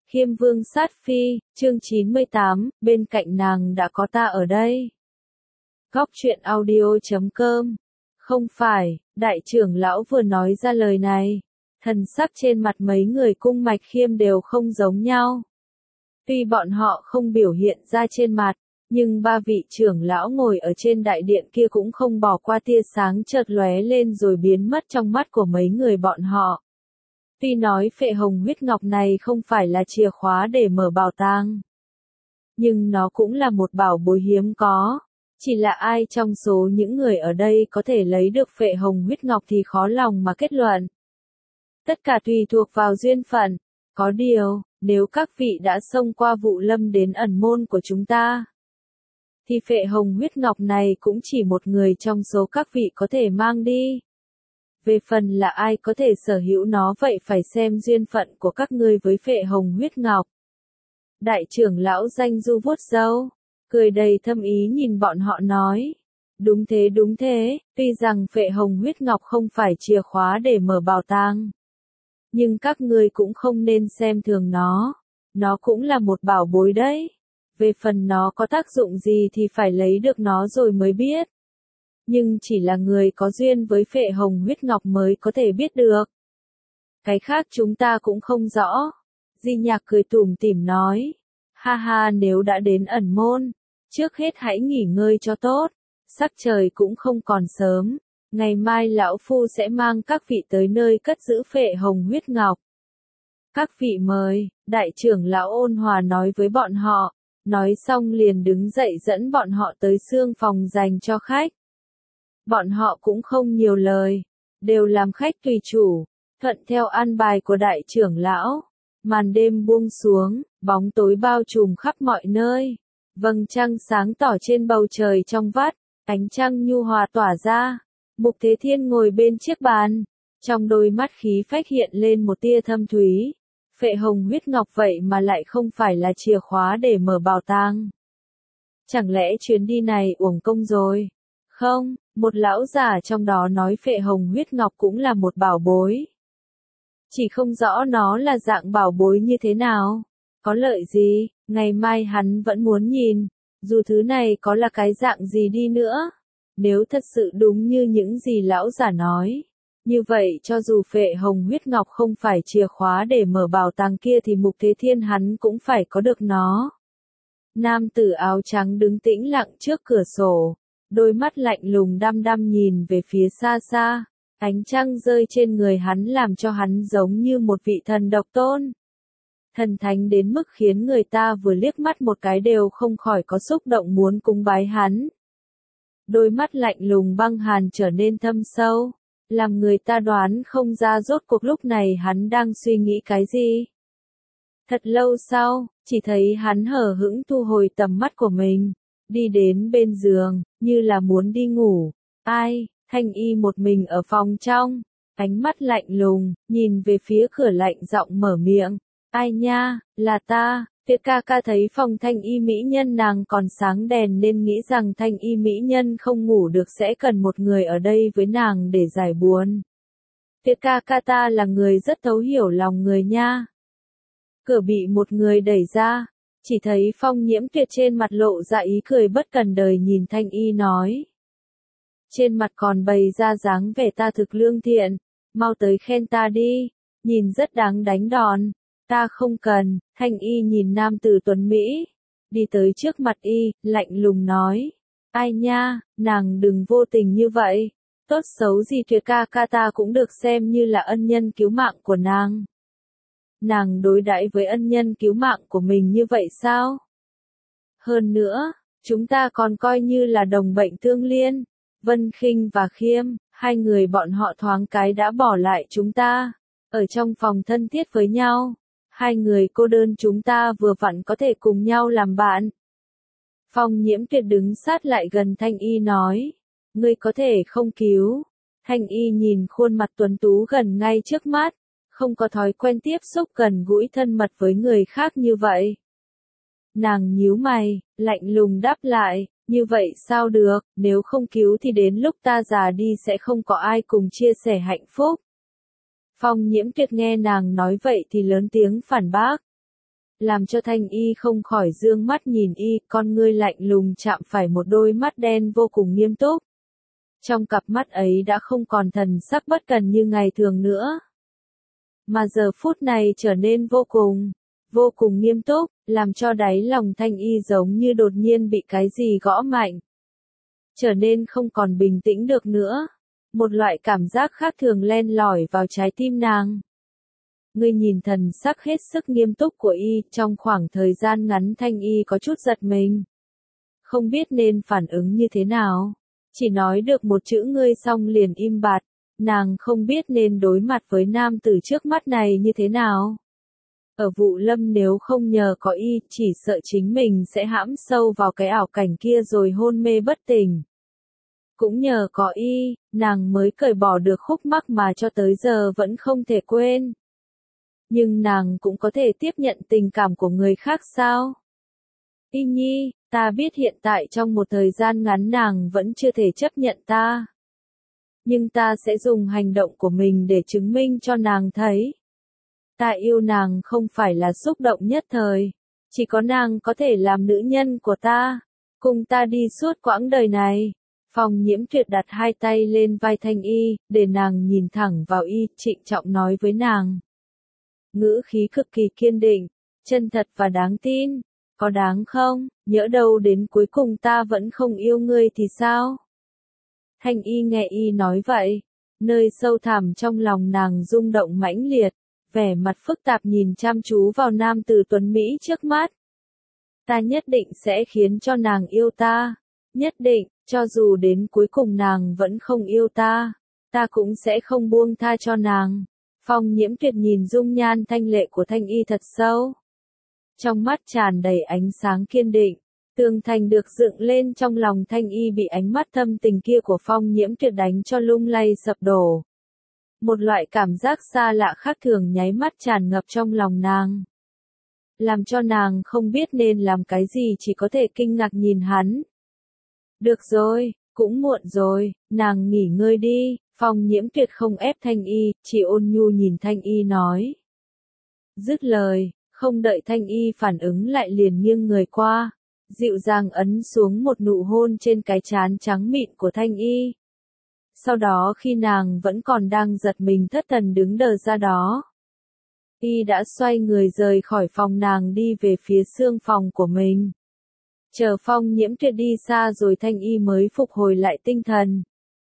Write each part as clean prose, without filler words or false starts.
Khiêm Vương sát phi, chương 98, bên cạnh nàng đã có ta ở đây. Góc truyện audio.com. Không phải, đại trưởng lão vừa nói ra lời này. Thần sắc trên mặt mấy người cung mạch khiêm đều không giống nhau. Tuy bọn họ không biểu hiện ra trên mặt, nhưng ba vị trưởng lão ngồi ở trên đại điện kia cũng không bỏ qua tia sáng chợt lóe lên rồi biến mất trong mắt của mấy người bọn họ. Tuy nói phệ hồng huyết ngọc này không phải là chìa khóa để mở bảo tàng, nhưng nó cũng là một bảo bối hiếm có. Chỉ là ai trong số những người ở đây có thể lấy được phệ hồng huyết ngọc thì khó lòng mà kết luận. Tất cả tùy thuộc vào duyên phận. Có điều, nếu các vị đã xông qua Vụ Lâm đến ẩn môn của chúng ta, thì phệ hồng huyết ngọc này cũng chỉ một người trong số các vị có thể mang đi. Về phần là ai có thể sở hữu nó vậy phải xem duyên phận của các ngươi với phệ hồng huyết ngọc. Đại trưởng lão Danh Du vuốt râu, cười đầy thâm ý nhìn bọn họ nói. Đúng thế, tuy rằng phệ hồng huyết ngọc không phải chìa khóa để mở bảo tàng, nhưng các ngươi cũng không nên xem thường nó cũng là một bảo bối đấy. Về phần nó có tác dụng gì thì phải lấy được nó rồi mới biết. Nhưng chỉ là người có duyên với phệ hồng huyết ngọc mới có thể biết được. Cái khác chúng ta cũng không rõ. Di Nhạc cười tủm tỉm nói. Ha ha, nếu đã đến ẩn môn, trước hết hãy nghỉ ngơi cho tốt. Sắc trời cũng không còn sớm. Ngày mai lão phu sẽ mang các vị tới nơi cất giữ phệ hồng huyết ngọc. Các vị mời, đại trưởng lão ôn hòa nói với bọn họ. Nói xong liền đứng dậy dẫn bọn họ tới xương phòng dành cho khách. Bọn họ cũng không nhiều lời, đều làm khách tùy chủ, thuận theo an bài của đại trưởng lão. Màn đêm buông xuống, bóng tối bao trùm khắp mọi nơi. Vầng trăng sáng tỏ trên bầu trời trong vắt, ánh trăng nhu hòa tỏa ra. Mục Thế Thiên ngồi bên chiếc bàn, trong đôi mắt khí phách hiện lên một tia thâm thúy. Phệ hồng huyết ngọc vậy mà lại không phải là chìa khóa để mở bảo tàng. Chẳng lẽ chuyến đi này uổng công rồi? Không, một lão già trong đó nói phệ hồng huyết ngọc cũng là một bảo bối. Chỉ không rõ nó là dạng bảo bối như thế nào, có lợi gì, ngày mai hắn vẫn muốn nhìn, dù thứ này có là cái dạng gì đi nữa. Nếu thật sự đúng như những gì lão già nói, như vậy cho dù phệ hồng huyết ngọc không phải chìa khóa để mở bảo tàng kia thì Mục Thế Thiên hắn cũng phải có được nó. Nam tử áo trắng đứng tĩnh lặng trước cửa sổ, đôi mắt lạnh lùng đăm đăm nhìn về phía xa xa, ánh trăng rơi trên người hắn làm cho hắn giống như một vị thần độc tôn. Thần thánh đến mức khiến người ta vừa liếc mắt một cái đều không khỏi có xúc động muốn cúng bái hắn. Đôi mắt lạnh lùng băng hàn trở nên thâm sâu, làm người ta đoán không ra rốt cuộc lúc này hắn đang suy nghĩ cái gì. Thật lâu sau, chỉ thấy hắn hờ hững thu hồi tầm mắt của mình, đi đến bên giường, như là muốn đi ngủ. Ai, Thanh Y một mình ở phòng trong, ánh mắt lạnh lùng, nhìn về phía cửa lạnh giọng mở miệng. Ai nha, là ta. Tiết ca ca thấy phòng Thanh Y mỹ nhân nàng còn sáng đèn nên nghĩ rằng Thanh Y mỹ nhân không ngủ được sẽ cần một người ở đây với nàng để giải buồn. Tiết ca ca ta là người rất thấu hiểu lòng người nha. Cửa bị một người đẩy ra, chỉ thấy Phong Nhiễm Tuyệt trên mặt lộ ra ý cười bất cần đời nhìn Thanh Y nói. Trên mặt còn bày ra dáng vẻ ta thực lương thiện, mau tới khen ta đi, nhìn rất đáng đánh đòn. Ta không cần. Thanh Y nhìn nam tử tuấn Mỹ, đi tới trước mặt y, lạnh lùng nói. Ai nha, nàng đừng vô tình như vậy, tốt xấu gì Tuyệt ca ca ta cũng được xem như là ân nhân cứu mạng của nàng. Nàng đối đãi với ân nhân cứu mạng của mình như vậy sao? Hơn nữa, chúng ta còn coi như là đồng bệnh tương liên. Vân Khinh và Khiêm, hai người bọn họ thoáng cái đã bỏ lại chúng ta, ở trong phòng thân thiết với nhau. Hai người cô đơn chúng ta vừa vặn có thể cùng nhau làm bạn. Phong Nhiễm Tuyệt đứng sát lại gần Thanh Y nói. Ngươi có thể không cứu. Thanh Y nhìn khuôn mặt tuấn tú gần ngay trước mắt, không có thói quen tiếp xúc gần gũi thân mật với người khác như vậy. Nàng nhíu mày, lạnh lùng đáp lại. Như vậy sao được, nếu không cứu thì đến lúc ta già đi sẽ không có ai cùng chia sẻ hạnh phúc. Phong Nhiễm Tuyệt nghe nàng nói vậy thì lớn tiếng phản bác. làm cho Thanh Y không khỏi dương mắt nhìn y, con ngươi lạnh lùng chạm phải một đôi mắt đen vô cùng nghiêm túc. Trong cặp mắt ấy đã không còn thần sắc bất cần như ngày thường nữa, mà giờ phút này trở nên vô cùng nghiêm túc, làm cho đáy lòng Thanh Y giống như đột nhiên bị cái gì gõ mạnh. Trở nên không còn bình tĩnh được nữa. Một loại cảm giác khác thường len lỏi vào trái tim nàng. Ngươi nhìn thần sắc hết sức nghiêm túc của y, trong khoảng thời gian ngắn Thanh Y có chút giật mình. Không biết nên phản ứng như thế nào. Chỉ nói được một chữ ngươi xong liền im bặt, nàng không biết nên đối mặt với nam tử trước mắt này như thế nào. Ở Vụ Lâm nếu không nhờ có y, chỉ sợ chính mình sẽ hãm sâu vào cái ảo cảnh kia rồi hôn mê bất tỉnh. Cũng nhờ có y, nàng mới cởi bỏ được khúc mắc mà cho tới giờ vẫn không thể quên. Nhưng nàng cũng có thể tiếp nhận tình cảm của người khác sao? Y Nhi, ta biết hiện tại trong một thời gian ngắn nàng vẫn chưa thể chấp nhận ta. Nhưng ta sẽ dùng hành động của mình để chứng minh cho nàng thấy. Ta yêu nàng không phải là xúc động nhất thời. Chỉ có nàng có thể làm nữ nhân của ta. Cùng ta đi suốt quãng đời này. Phong Nhiễm Tuyệt đặt hai tay lên vai Thanh Y, để nàng nhìn thẳng vào y, trịnh trọng nói với nàng. Ngữ khí cực kỳ kiên định, chân thật và đáng tin. Có đáng không, nhỡ đâu đến cuối cùng ta vẫn không yêu ngươi thì sao? Thanh Y nghe y nói vậy, nơi sâu thẳm trong lòng nàng rung động mãnh liệt, vẻ mặt phức tạp nhìn chăm chú vào nam tử tuấn Mỹ trước mắt. Ta nhất định sẽ khiến cho nàng yêu ta, nhất định, cho dù đến cuối cùng nàng vẫn không yêu ta, ta cũng sẽ không buông tha cho nàng. Phong Nhiễm Tuyệt nhìn dung nhan thanh lệ của Thanh Y thật sâu. Trong mắt tràn đầy ánh sáng kiên định, tường thành được dựng lên trong lòng Thanh Y bị ánh mắt thâm tình kia của Phong Nhiễm Tuyệt đánh cho lung lay sập đổ. Một loại cảm giác xa lạ khác thường nháy mắt tràn ngập trong lòng nàng. Làm cho nàng không biết nên làm cái gì, chỉ có thể kinh ngạc nhìn hắn. Được rồi, cũng muộn rồi, nàng nghỉ ngơi đi. Phong Nhiễm Tuyệt không ép Thanh Y, chỉ ôn nhu nhìn Thanh Y nói. Dứt lời, không đợi Thanh Y phản ứng lại liền nghiêng người qua, dịu dàng ấn xuống một nụ hôn trên cái trán trắng mịn của Thanh Y. Sau đó khi nàng vẫn còn đang giật mình thất thần đứng đờ ra đó, y đã xoay người rời khỏi phòng nàng đi về phía xương phòng của mình. Chờ Phong Nhiễm Tuyệt đi xa rồi Thanh Y mới phục hồi lại tinh thần.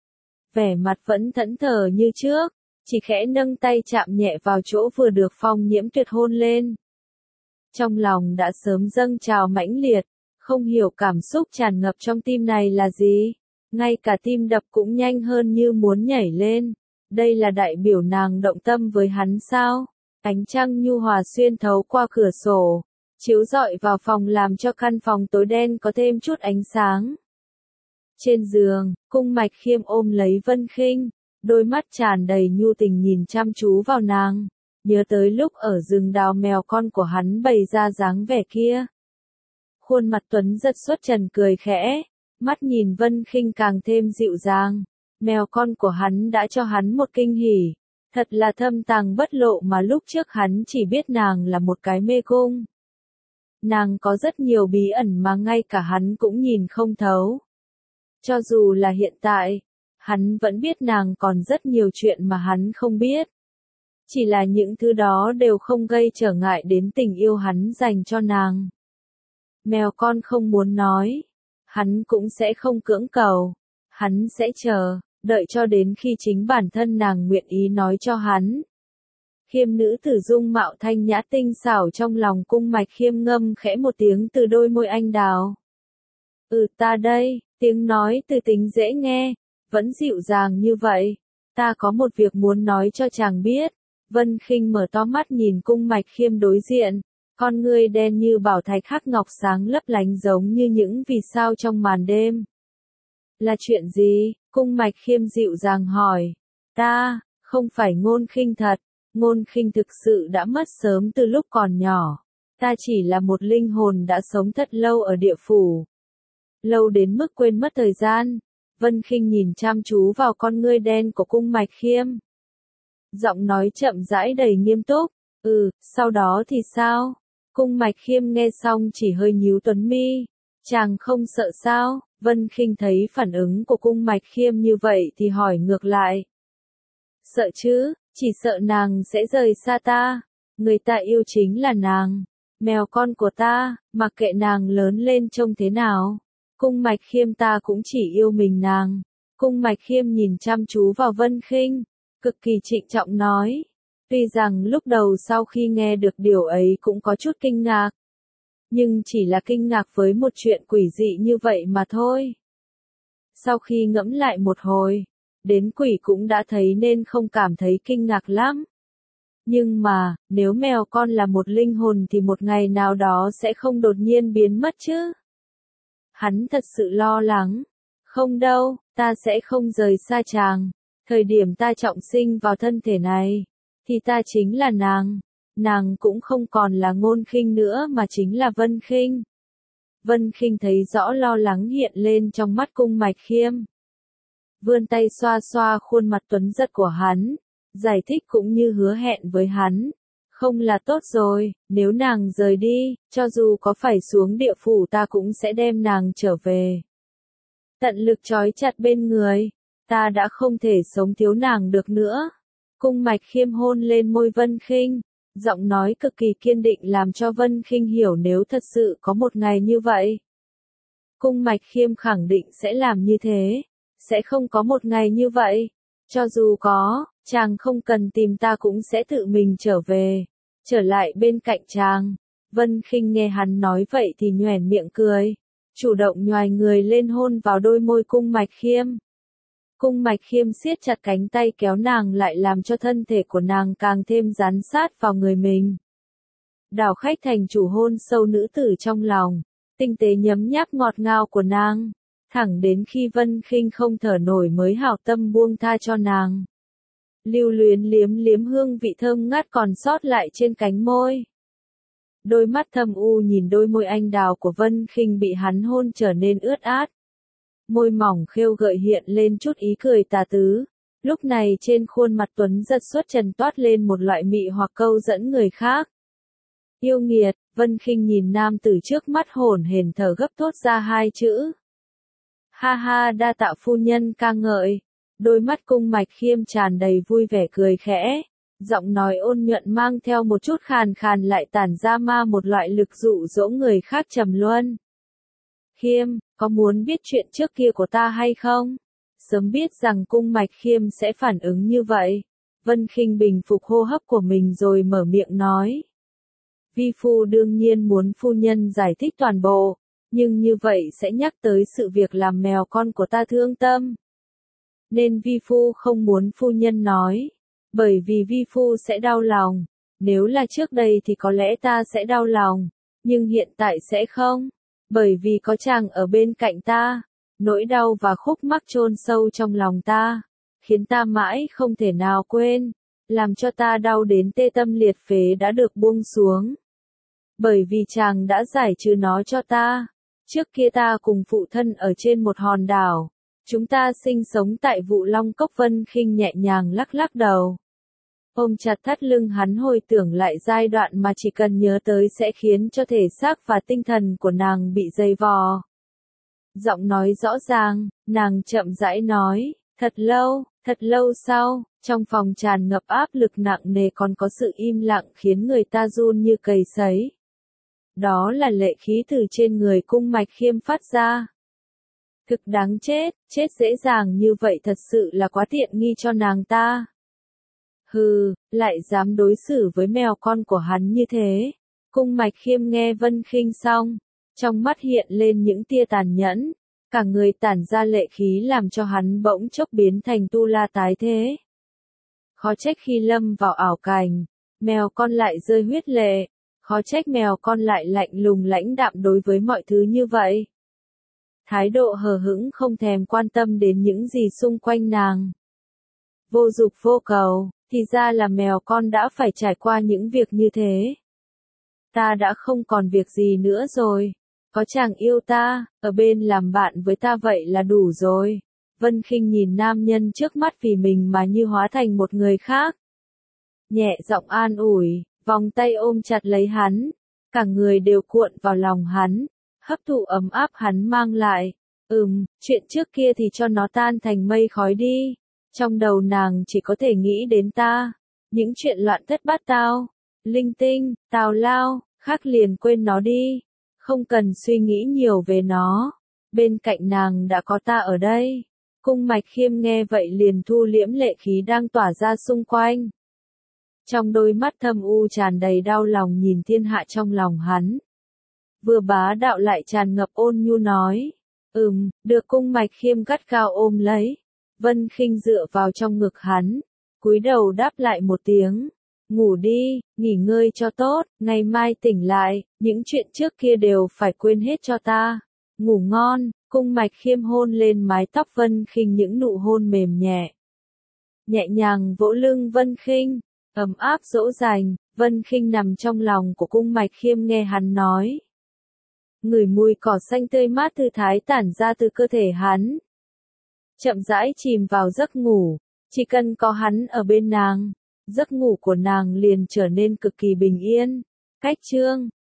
Vẻ mặt vẫn thẫn thờ như trước, chỉ khẽ nâng tay chạm nhẹ vào chỗ vừa được Phong Nhiễm Tuyệt hôn lên. Trong lòng đã sớm dâng trào mãnh liệt, không hiểu cảm xúc tràn ngập trong tim này là gì. Ngay cả tim đập cũng nhanh hơn như muốn nhảy lên. Đây là đại biểu nàng động tâm với hắn sao? Ánh trăng nhu hòa xuyên thấu qua cửa sổ, chiếu rọi vào phòng làm cho căn phòng tối đen có thêm chút ánh sáng. Trên giường, Cung Mạch Khiêm ôm lấy Vân Khinh, đôi mắt tràn đầy nhu tình nhìn chăm chú vào nàng, nhớ tới lúc ở rừng đào mèo con của hắn bày ra dáng vẻ kia. Khuôn mặt tuấn giật xuất trần cười khẽ, mắt nhìn Vân Khinh càng thêm dịu dàng. Mèo con của hắn đã cho hắn một kinh hỉ, thật là thâm tàng bất lộ mà lúc trước hắn chỉ biết nàng là một cái mê cung. Nàng có rất nhiều bí ẩn mà ngay cả hắn cũng nhìn không thấu. Cho dù là hiện tại, hắn vẫn biết nàng còn rất nhiều chuyện mà hắn không biết. Chỉ là những thứ đó đều không gây trở ngại đến tình yêu hắn dành cho nàng. Mèo con không muốn nói, hắn cũng sẽ không cưỡng cầu, hắn sẽ chờ, đợi cho đến khi chính bản thân nàng nguyện ý nói cho hắn. Khiêm nữ tử dung mạo thanh nhã tinh xảo trong lòng Cung Mạch Khiêm ngâm khẽ một tiếng từ đôi môi anh đào. Ta đây, tiếng nói từ tính dễ nghe, vẫn dịu dàng như vậy. Ta có một việc muốn nói cho chàng biết. Vân Khinh mở to mắt nhìn Cung Mạch Khiêm đối diện, con ngươi đen như bảo thạch khắc ngọc sáng lấp lánh giống như những vì sao trong màn đêm. Là chuyện gì? Cung Mạch Khiêm dịu dàng hỏi. Ta, không phải Ngôn Khinh thật, Ngôn Khinh thực sự đã mất sớm từ lúc còn nhỏ. Ta chỉ là một linh hồn đã sống thật lâu ở địa phủ. Lâu đến mức quên mất thời gian. Vân Khinh nhìn chăm chú vào con ngươi đen của Cung Mạch Khiêm. Giọng nói chậm rãi đầy nghiêm túc. Sau đó thì sao? Cung Mạch Khiêm nghe xong chỉ hơi nhíu tuấn mi. Chàng không sợ sao? Vân Khinh thấy phản ứng của Cung Mạch Khiêm như vậy thì hỏi ngược lại. Sợ chứ, chỉ sợ nàng sẽ rời xa ta. Người ta yêu chính là nàng, mèo con của ta, mặc kệ nàng lớn lên trông thế nào. Cung Mạch Khiêm ta cũng chỉ yêu mình nàng. Cung Mạch Khiêm nhìn chăm chú vào Vân Khinh, cực kỳ trịnh trọng nói. Tuy rằng lúc đầu sau khi nghe được điều ấy cũng có chút kinh ngạc, nhưng chỉ là kinh ngạc với một chuyện quỷ dị như vậy mà thôi. Sau khi ngẫm lại một hồi, đến quỷ cũng đã thấy nên không cảm thấy kinh ngạc lắm. Nhưng mà, nếu mèo con là một linh hồn thì một ngày nào đó sẽ không đột nhiên biến mất chứ? Hắn thật sự lo lắng. Không đâu, ta sẽ không rời xa chàng. Thời điểm ta trọng sinh vào thân thể này, thì ta chính là nàng. Nàng cũng không còn là Ngôn Khinh nữa mà chính là Vân Khinh. Vân Khinh thấy rõ lo lắng hiện lên trong mắt Cung Mạch Khiêm. Vươn tay xoa xoa khuôn mặt tuấn giật của hắn, giải thích cũng như hứa hẹn với hắn. Không là tốt rồi, nếu nàng rời đi, cho dù có phải xuống địa phủ ta cũng sẽ đem nàng trở về. Tận lực trói chặt bên người, ta đã không thể sống thiếu nàng được nữa. Cung Mạch Khiêm hôn lên môi Vân Khinh, giọng nói cực kỳ kiên định làm cho Vân Khinh hiểu nếu thật sự có một ngày như vậy. Cung Mạch Khiêm khẳng định sẽ làm như thế, sẽ không có một ngày như vậy. Cho dù có, chàng không cần tìm ta cũng sẽ tự mình trở về, trở lại bên cạnh chàng. Vân Khinh nghe hắn nói vậy thì nhoẻn miệng cười, chủ động nhoài người lên hôn vào đôi môi Cung Mạch Khiêm. Cung Mạch Khiêm siết chặt cánh tay kéo nàng lại làm cho thân thể của nàng càng thêm dán sát vào người mình. Đảo khách thành chủ hôn sâu nữ tử trong lòng, tinh tế nhấm nháp ngọt ngào của nàng, thẳng đến khi Vân Khinh không thở nổi mới hảo tâm buông tha cho nàng. Lưu luyến liếm liếm hương vị thơm ngát còn sót lại trên cánh môi. Đôi mắt thâm u nhìn đôi môi anh đào của Vân Khinh bị hắn hôn trở nên ướt át. Môi mỏng khêu gợi hiện lên chút ý cười tà tứ. Lúc này trên khuôn mặt tuấn giật xuất trần toát lên một loại mị hoặc câu dẫn người khác. Yêu nghiệt, Vân Khinh nhìn nam tử trước mắt hổn hển thở gấp thốt ra hai chữ. Ha ha, đa tạ phu nhân ca ngợi. Đôi mắt Cung Mạch Khiêm tràn đầy vui vẻ cười khẽ. Giọng nói ôn nhuận mang theo một chút khàn khàn lại tản ra ma một loại lực dụ dỗ người khác trầm luân. Khiêm, có muốn biết chuyện trước kia của ta hay không? Sớm biết rằng Cung Mạch Khiêm sẽ phản ứng như vậy. Vân Khinh bình phục hô hấp của mình rồi mở miệng nói. Vi phu đương nhiên muốn phu nhân giải thích toàn bộ, nhưng như vậy sẽ nhắc tới sự việc làm mèo con của ta thương tâm. Nên vi phu không muốn phu nhân nói, bởi vì vi phu sẽ đau lòng. Nếu là trước đây thì có lẽ ta sẽ đau lòng, nhưng hiện tại sẽ không, bởi vì có chàng ở bên cạnh ta. Nỗi đau và khúc mắc chôn sâu trong lòng ta, khiến ta mãi không thể nào quên, làm cho ta đau đến tê tâm liệt phế đã được buông xuống. Bởi vì chàng đã giải trừ nó cho ta. Trước kia ta cùng phụ thân ở trên một hòn đảo, chúng ta sinh sống tại Vụ Long Cốc. Vân Khinh nhẹ nhàng lắc lắc đầu, ôm chặt thắt lưng hắn hồi tưởng lại giai đoạn mà chỉ cần nhớ tới sẽ khiến cho thể xác và tinh thần của nàng bị dày vò. Giọng nói rõ ràng, nàng chậm rãi nói, thật lâu sau, trong phòng tràn ngập áp lực nặng nề còn có sự im lặng khiến người ta run như cầy sấy. Đó là lệ khí từ trên người Cung Mạch Khiêm phát ra. Thực đáng chết, chết dễ dàng như vậy thật sự là quá tiện nghi cho nàng ta. Hừ, lại dám đối xử với mèo con của hắn như thế. Cung Mạch Khiêm nghe Vân Khinh xong, trong mắt hiện lên những tia tàn nhẫn, cả người tản ra lệ khí làm cho hắn bỗng chốc biến thành tu la tái thế. Khó trách khi lâm vào ảo cảnh, mèo con lại rơi huyết lệ, khó trách mèo con lại lạnh lùng lãnh đạm đối với mọi thứ như vậy. Thái độ hờ hững không thèm quan tâm đến những gì xung quanh nàng. Vô dục vô cầu, thì ra là mèo con đã phải trải qua những việc như thế. Ta đã không còn việc gì nữa rồi. Có chàng yêu ta, ở bên làm bạn với ta vậy là đủ rồi. Vân Khinh nhìn nam nhân trước mắt vì mình mà như hóa thành một người khác. Nhẹ giọng an ủi, vòng tay ôm chặt lấy hắn. cả người đều cuộn vào lòng hắn, hấp thụ ấm áp hắn mang lại. Chuyện trước kia thì cho nó tan thành mây khói đi. Trong đầu nàng chỉ có thể nghĩ đến ta. Những chuyện loạn thất bát tao, linh tinh, tào lao, khác liền quên nó đi. Không cần suy nghĩ nhiều về nó. Bên cạnh nàng đã có ta ở đây. Cung Mạch Khiêm nghe vậy liền thu liễm lệ khí đang tỏa ra xung quanh. Trong đôi mắt thâm u tràn đầy đau lòng nhìn thiên hạ trong lòng hắn. Vừa bá đạo lại tràn ngập ôn nhu nói. Được Cung Mạch Khiêm gắt gao ôm lấy. Vân Khinh dựa vào trong ngực hắn, cúi đầu đáp lại một tiếng. Ngủ đi, nghỉ ngơi cho tốt, ngày mai tỉnh lại, những chuyện trước kia đều phải quên hết cho ta. Ngủ ngon. Cung Mạch Khiêm hôn lên mái tóc Vân Khinh những nụ hôn mềm nhẹ. Nhẹ nhàng vỗ lưng Vân Khinh, ấm áp dỗ dành, Vân Khinh nằm trong lòng của Cung Mạch Khiêm nghe hắn nói. Ngửi mùi cỏ xanh tươi mát thư thái tản ra từ cơ thể hắn. Chậm rãi chìm vào giấc ngủ, chỉ cần có hắn ở bên nàng, giấc ngủ của nàng liền trở nên cực kỳ bình yên. Cách chương